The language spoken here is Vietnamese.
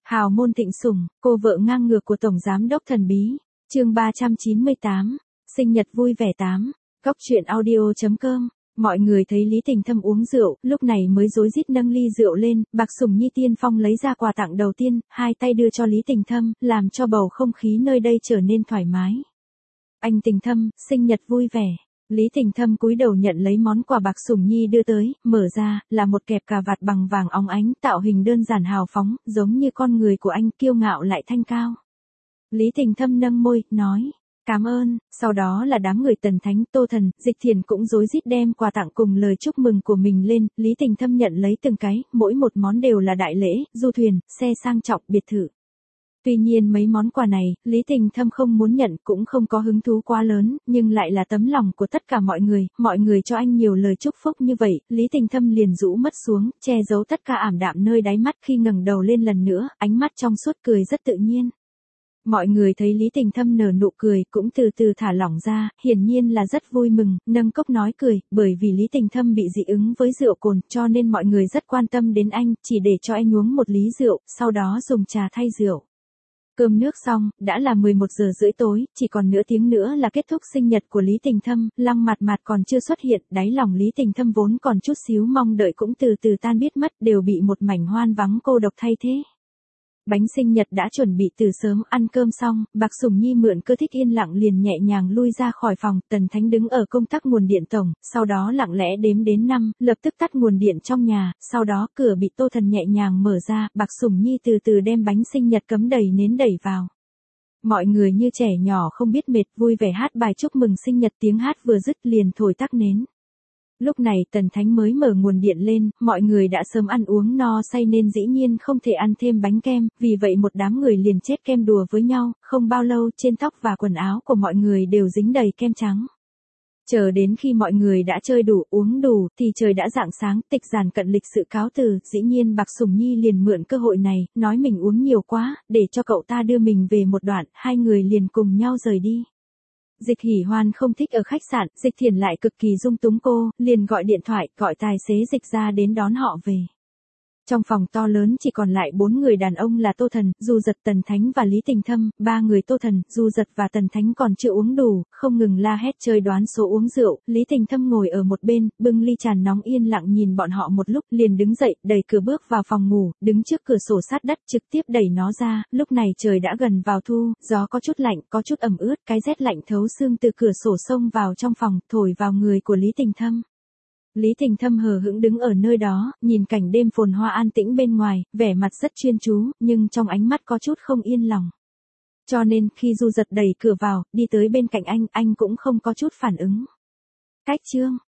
Hào môn thịnh sủng, cô vợ ngang ngược của Tổng Giám đốc thần bí. Chương 398. Sinh nhật vui vẻ 8. Góc truyện audio.com. Mọi người thấy Lý Tình Thâm uống rượu, lúc này mới rối rít nâng ly rượu lên, Bạc Sủng Nhi tiên phong lấy ra quà tặng đầu tiên, hai tay đưa cho Lý Tình Thâm, làm cho bầu không khí nơi đây trở nên thoải mái. Anh Tình Thâm, sinh nhật vui vẻ. Lý Tình Thâm cúi đầu nhận lấy món quà Bạc Sủng Nhi đưa tới, mở ra, là một kẹp cà vạt bằng vàng óng ánh, tạo hình đơn giản hào phóng, giống như con người của anh, kiêu ngạo lại thanh cao. Lý Tình Thâm nâng môi, nói, cảm ơn, sau đó là đám người Tần Thánh, Tô Thần, Dịch Thiền cũng rối rít đem quà tặng cùng lời chúc mừng của mình lên, Lý Tình Thâm nhận lấy từng cái, mỗi một món đều là đại lễ, du thuyền, xe sang trọng, biệt thự. Tuy nhiên mấy món quà này, Lý Tình Thâm không muốn nhận, cũng không có hứng thú quá lớn, nhưng lại là tấm lòng của tất cả mọi người cho anh nhiều lời chúc phúc như vậy, Lý Tình Thâm liền rũ mắt xuống, che giấu tất cả ảm đạm nơi đáy mắt, khi ngẩng đầu lên lần nữa, ánh mắt trong suốt cười rất tự nhiên. Mọi người thấy Lý Tình Thâm nở nụ cười, cũng từ từ thả lỏng ra, hiển nhiên là rất vui mừng, nâng cốc nói cười, bởi vì Lý Tình Thâm bị dị ứng với rượu cồn, cho nên mọi người rất quan tâm đến anh, chỉ để cho anh uống một ly rượu, sau đó dùng trà thay rượu. Cơm nước xong, đã là 11 giờ rưỡi tối, chỉ còn nửa tiếng nữa là kết thúc sinh nhật của Lý Tình Thâm, Lăng Mạt Mạt còn chưa xuất hiện, đáy lòng Lý Tình Thâm vốn còn chút xíu mong đợi cũng từ từ tan biết mất, đều bị một mảnh hoan vắng cô độc thay thế. Bánh sinh nhật đã chuẩn bị từ sớm, ăn cơm xong, Bạc Sủng Nhi mượn cơ thích yên lặng liền nhẹ nhàng lui ra khỏi phòng, Tần Thánh đứng ở công tắc nguồn điện tổng, sau đó lặng lẽ đếm đến 5, lập tức tắt nguồn điện trong nhà, sau đó cửa bị Tô Thần nhẹ nhàng mở ra, Bạc Sủng Nhi từ từ đem bánh sinh nhật cấm đầy nến đẩy vào. Mọi người như trẻ nhỏ không biết mệt, vui vẻ hát bài chúc mừng sinh nhật, tiếng hát vừa dứt liền thổi tắt nến. Lúc này Tần Thánh mới mở nguồn điện lên, mọi người đã sớm ăn uống no say nên dĩ nhiên không thể ăn thêm bánh kem, vì vậy một đám người liền chết kem đùa với nhau, không bao lâu trên tóc và quần áo của mọi người đều dính đầy kem trắng. Chờ đến khi mọi người đã chơi đủ, uống đủ, thì trời đã rạng sáng, Tịch Giản cận lịch sự cáo từ, dĩ nhiên Bạc Sủng Nhi liền mượn cơ hội này, nói mình uống nhiều quá, để cho cậu ta đưa mình về một đoạn, hai người liền cùng nhau rời đi. Dịch Hỉ Hoan không thích ở khách sạn, Dịch Thiền lại cực kỳ dung túng cô, liền gọi điện thoại, gọi tài xế Dịch ra đến đón họ về. Trong phòng to lớn chỉ còn lại 4 người đàn ông là Tô Thần, Du Dật, Tần Thánh và Lý Tình Thâm, 3 người Tô Thần, Du Dật và Tần Thánh còn chưa uống đủ, không ngừng la hét chơi đoán số uống rượu, Lý Tình Thâm ngồi ở một bên, bưng ly trà nóng yên lặng nhìn bọn họ một lúc, liền đứng dậy, đẩy cửa bước vào phòng ngủ, đứng trước cửa sổ sát đất, trực tiếp đẩy nó ra, lúc này trời đã gần vào thu, gió có chút lạnh, có chút ẩm ướt, cái rét lạnh thấu xương từ cửa sổ xông vào trong phòng, thổi vào người của Lý Tình Thâm. Lý Tình Thâm hờ hững đứng ở nơi đó, nhìn cảnh đêm phồn hoa an tĩnh bên ngoài, vẻ mặt rất chuyên chú, nhưng trong ánh mắt có chút không yên lòng. Cho nên, khi Du Dật đẩy cửa vào, đi tới bên cạnh anh cũng không có chút phản ứng. Cách chương.